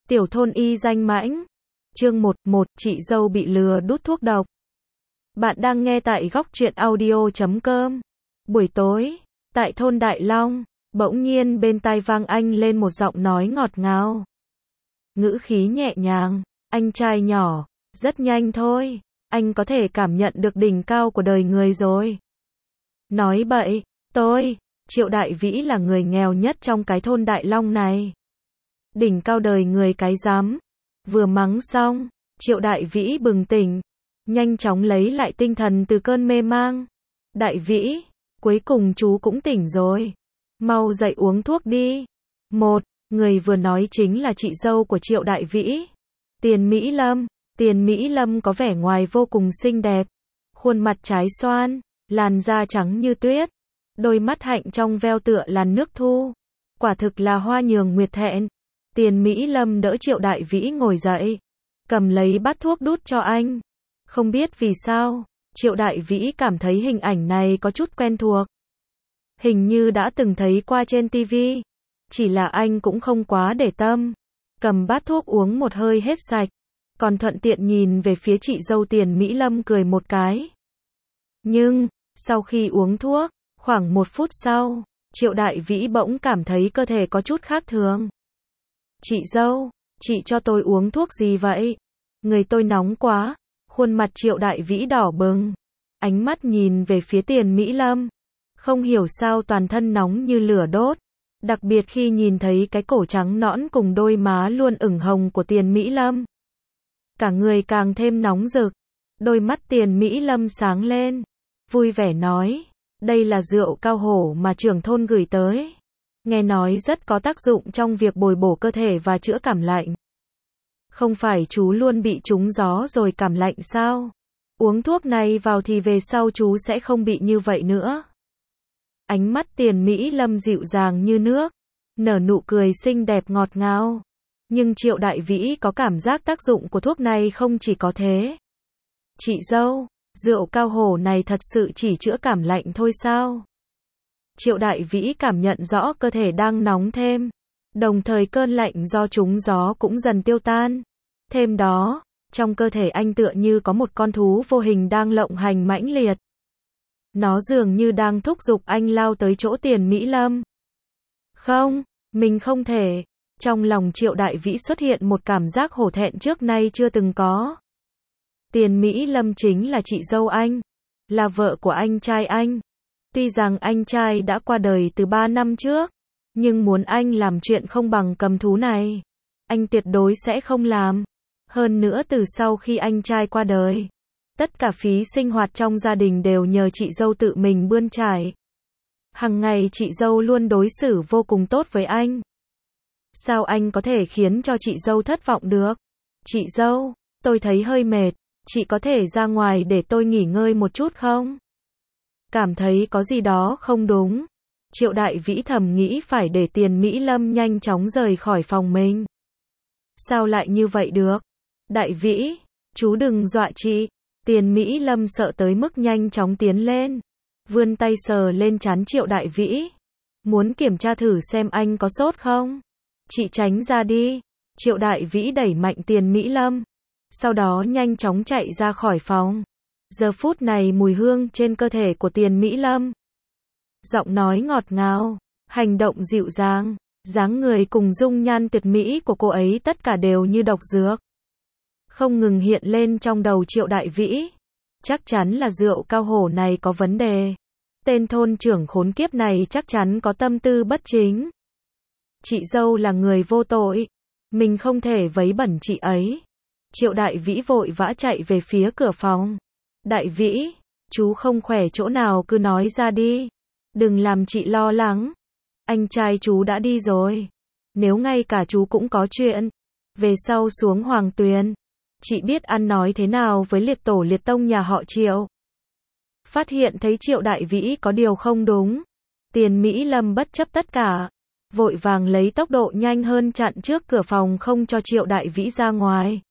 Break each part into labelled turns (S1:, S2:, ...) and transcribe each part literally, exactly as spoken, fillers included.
S1: Tiểu thôn y danh mãnh. Chương một, một, chị dâu bị lừa đút thuốc độc. Bạn đang nghe tại góc truyện audio chấm com. Buổi tối, tại thôn Đại Long, bỗng nhiên bên tai vang anh lên một giọng nói ngọt ngào. Ngữ khí nhẹ nhàng, anh trai nhỏ, rất nhanh thôi, anh có thể cảm nhận được đỉnh cao của đời người rồi. Nói bậy, tôi, Triệu Đại Vĩ là người nghèo nhất trong cái thôn Đại Long này. Đỉnh cao đời người cái rắm. Vừa mắng xong, Triệu Đại Vĩ bừng tỉnh, nhanh chóng lấy lại tinh thần từ cơn mê mang. Đại Vĩ, cuối cùng chú cũng tỉnh rồi. Mau dậy uống thuốc đi. Một, người vừa nói chính là chị dâu của Triệu Đại Vĩ. Tiền Mỹ Lâm. Tiền Mỹ Lâm có vẻ ngoài vô cùng xinh đẹp. Khuôn mặt trái xoan, làn da trắng như tuyết. Đôi mắt hạnh trong veo tựa làn nước thu. Quả thực là hoa nhường nguyệt thẹn. Tiền Mỹ Lâm đỡ Triệu Đại Vĩ ngồi dậy, cầm lấy bát thuốc đút cho anh. Không biết vì sao, Triệu Đại Vĩ cảm thấy hình ảnh này có chút quen thuộc. Hình như đã từng thấy qua trên tivi, chỉ là anh cũng không quá để tâm. Cầm bát thuốc uống một hơi hết sạch, còn thuận tiện nhìn về phía chị dâu Tiền Mỹ Lâm cười một cái. Nhưng, sau khi uống thuốc, khoảng một phút sau, Triệu Đại Vĩ bỗng cảm thấy cơ thể có chút khác thường. Chị dâu, chị cho tôi uống thuốc gì vậy? Người tôi nóng quá. Khuôn mặt Triệu Đại Vĩ đỏ bừng. Ánh mắt nhìn về phía Tiền Mỹ Lâm. Không hiểu sao toàn thân nóng như lửa đốt. Đặc biệt khi nhìn thấy cái cổ trắng nõn cùng đôi má luôn ửng hồng của Tiền Mỹ Lâm. Cả người càng thêm nóng rực. Đôi mắt Tiền Mỹ Lâm sáng lên. Vui vẻ nói. Đây là rượu cao hổ mà trưởng thôn gửi tới. Nghe nói rất có tác dụng trong việc bồi bổ cơ thể và chữa cảm lạnh. Không phải chú luôn bị trúng gió rồi cảm lạnh sao? Uống thuốc này vào thì về sau chú sẽ không bị như vậy nữa. Ánh mắt Tiền Mỹ Lâm dịu dàng như nước, nở nụ cười xinh đẹp ngọt ngào. Nhưng Triệu Đại Vĩ có cảm giác tác dụng của thuốc này không chỉ có thế. Chị dâu, rượu cao hổ này thật sự chỉ chữa cảm lạnh thôi sao? Triệu Đại Vĩ cảm nhận rõ cơ thể đang nóng thêm, đồng thời cơn lạnh do trúng gió cũng dần tiêu tan. Thêm đó, trong cơ thể anh tựa như có một con thú vô hình đang lộng hành mãnh liệt. Nó dường như đang thúc giục anh lao tới chỗ Tiền Mỹ Lâm. Không, mình không thể. Trong lòng Triệu Đại Vĩ xuất hiện một cảm giác hổ thẹn trước nay chưa từng có. Tiền Mỹ Lâm chính là chị dâu anh, là vợ của anh trai anh. Tuy rằng anh trai đã qua đời từ ba năm trước, nhưng muốn anh làm chuyện không bằng cầm thú này, anh tuyệt đối sẽ không làm. Hơn nữa từ sau khi anh trai qua đời, tất cả phí sinh hoạt trong gia đình đều nhờ chị dâu tự mình bươn trải. Hằng ngày chị dâu luôn đối xử vô cùng tốt với anh. Sao anh có thể khiến cho chị dâu thất vọng được? Chị dâu, tôi thấy hơi mệt, chị có thể ra ngoài để tôi nghỉ ngơi một chút không? Cảm thấy có gì đó không đúng. Triệu Đại Vĩ thầm nghĩ phải để Tiền Mỹ Lâm nhanh chóng rời khỏi phòng mình. Sao lại như vậy được? Đại Vĩ, chú đừng dọa chị. Tiền Mỹ Lâm sợ tới mức nhanh chóng tiến lên, vươn tay sờ lên trán Triệu Đại Vĩ. Muốn kiểm tra thử xem anh có sốt không? Chị tránh ra đi. Triệu Đại Vĩ đẩy mạnh Tiền Mỹ Lâm, sau đó nhanh chóng chạy ra khỏi phòng. Giờ phút này mùi hương trên cơ thể của Tiền Mỹ Lâm, giọng nói ngọt ngào, hành động dịu dàng, dáng người cùng dung nhan tuyệt mỹ của cô ấy tất cả đều như độc dược. Không ngừng hiện lên trong đầu Triệu Đại Vĩ. Chắc chắn là rượu cao hổ này có vấn đề. Tên thôn trưởng khốn kiếp này chắc chắn có tâm tư bất chính. Chị dâu là người vô tội, mình không thể vấy bẩn chị ấy. Triệu Đại Vĩ vội vã chạy về phía cửa phòng. Đại Vĩ, chú không khỏe chỗ nào cứ nói ra đi. Đừng làm chị lo lắng. Anh trai chú đã đi rồi. Nếu ngay cả chú cũng có chuyện, về sau xuống Hoàng Tuyền, chị biết ăn nói thế nào với liệt tổ liệt tông nhà họ Triệu. Phát hiện thấy Triệu Đại Vĩ có điều không đúng, Tiền Mỹ Lâm bất chấp tất cả, vội vàng lấy tốc độ nhanh hơn chặn trước cửa phòng không cho Triệu Đại Vĩ ra ngoài.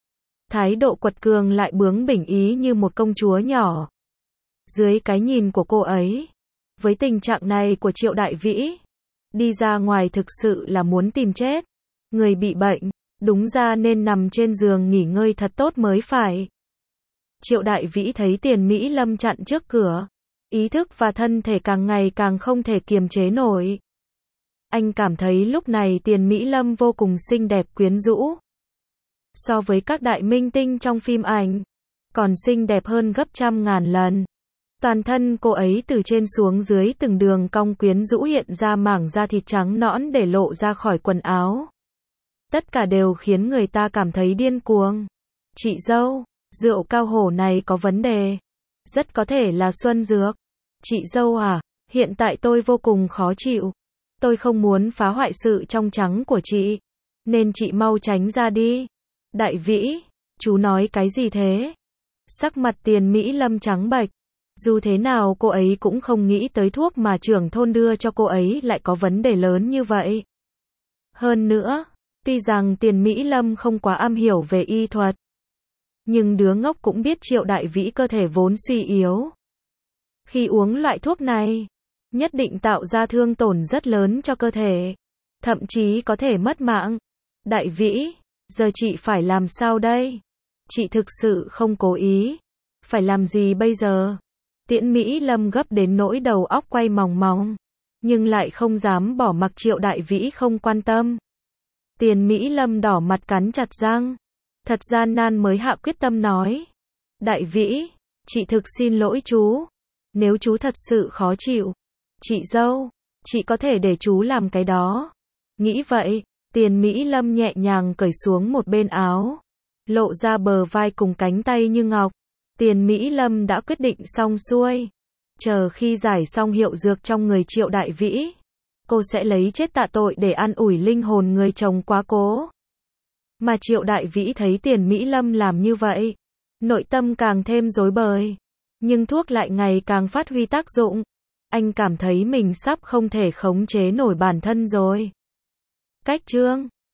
S1: Thái độ quật cường lại bướng bỉnh ý như một công chúa nhỏ. Dưới cái nhìn của cô ấy, với tình trạng này của Triệu Đại Vĩ, đi ra ngoài thực sự là muốn tìm chết. Người bị bệnh, Đúng ra nên nằm trên giường nghỉ ngơi thật tốt mới phải. Triệu Đại Vĩ thấy Tiền Mỹ Lâm chặn trước cửa. Ý thức và thân thể càng ngày càng không thể kiềm chế nổi. Anh cảm thấy lúc này Tiền Mỹ Lâm vô cùng xinh đẹp quyến rũ. So với các đại minh tinh trong phim ảnh, còn xinh đẹp hơn gấp trăm ngàn lần. Toàn thân cô ấy từ trên xuống dưới từng đường cong quyến rũ hiện ra mảng da thịt trắng nõn để lộ ra khỏi quần áo. Tất cả đều khiến người ta cảm thấy điên cuồng. Chị dâu, rượu cao hổ này có vấn đề. Rất có thể là xuân dược. Chị dâu à, hiện tại tôi vô cùng khó chịu. Tôi không muốn phá hoại sự trong trắng của chị. Nên chị mau tránh ra đi. Đại Vĩ, chú nói cái gì thế? Sắc mặt Tiền Mỹ Lâm trắng bệch. Dù thế nào cô ấy cũng không nghĩ tới thuốc mà trưởng thôn đưa cho cô ấy lại có vấn đề lớn như vậy. Hơn nữa, tuy rằng Tiền Mỹ Lâm không quá am hiểu về y thuật, nhưng đứa ngốc cũng biết Triệu Đại Vĩ cơ thể vốn suy yếu. Khi uống loại thuốc này, nhất định tạo ra thương tổn rất lớn cho cơ thể, thậm chí có thể mất mạng. Đại Vĩ, giờ chị phải làm sao đây? Chị thực sự không cố ý. Phải làm gì bây giờ? Tiễn Mỹ Lâm gấp đến nỗi đầu óc quay mòng mòng, nhưng lại không dám bỏ mặc Triệu Đại Vĩ không quan tâm. Tiền Mỹ Lâm đỏ mặt cắn chặt răng, thật gian nan mới hạ quyết tâm nói. Đại Vĩ, chị thực xin lỗi chú. Nếu chú thật sự khó chịu, chị dâu, chị có thể để chú làm cái đó. Nghĩ vậy, Tiền Mỹ Lâm nhẹ nhàng cởi xuống một bên áo, lộ ra bờ vai cùng cánh tay như ngọc. Tiền Mỹ Lâm đã quyết định xong xuôi. Chờ khi giải xong hiệu dược trong người Triệu Đại Vĩ, cô sẽ lấy chết tạ tội để an ủi linh hồn người chồng quá cố. Mà Triệu Đại Vĩ thấy Tiền Mỹ Lâm làm như vậy, nội tâm càng thêm rối bời. Nhưng thuốc lại ngày càng phát huy tác dụng. Anh cảm thấy mình sắp không thể khống chế nổi bản thân rồi. Cách chương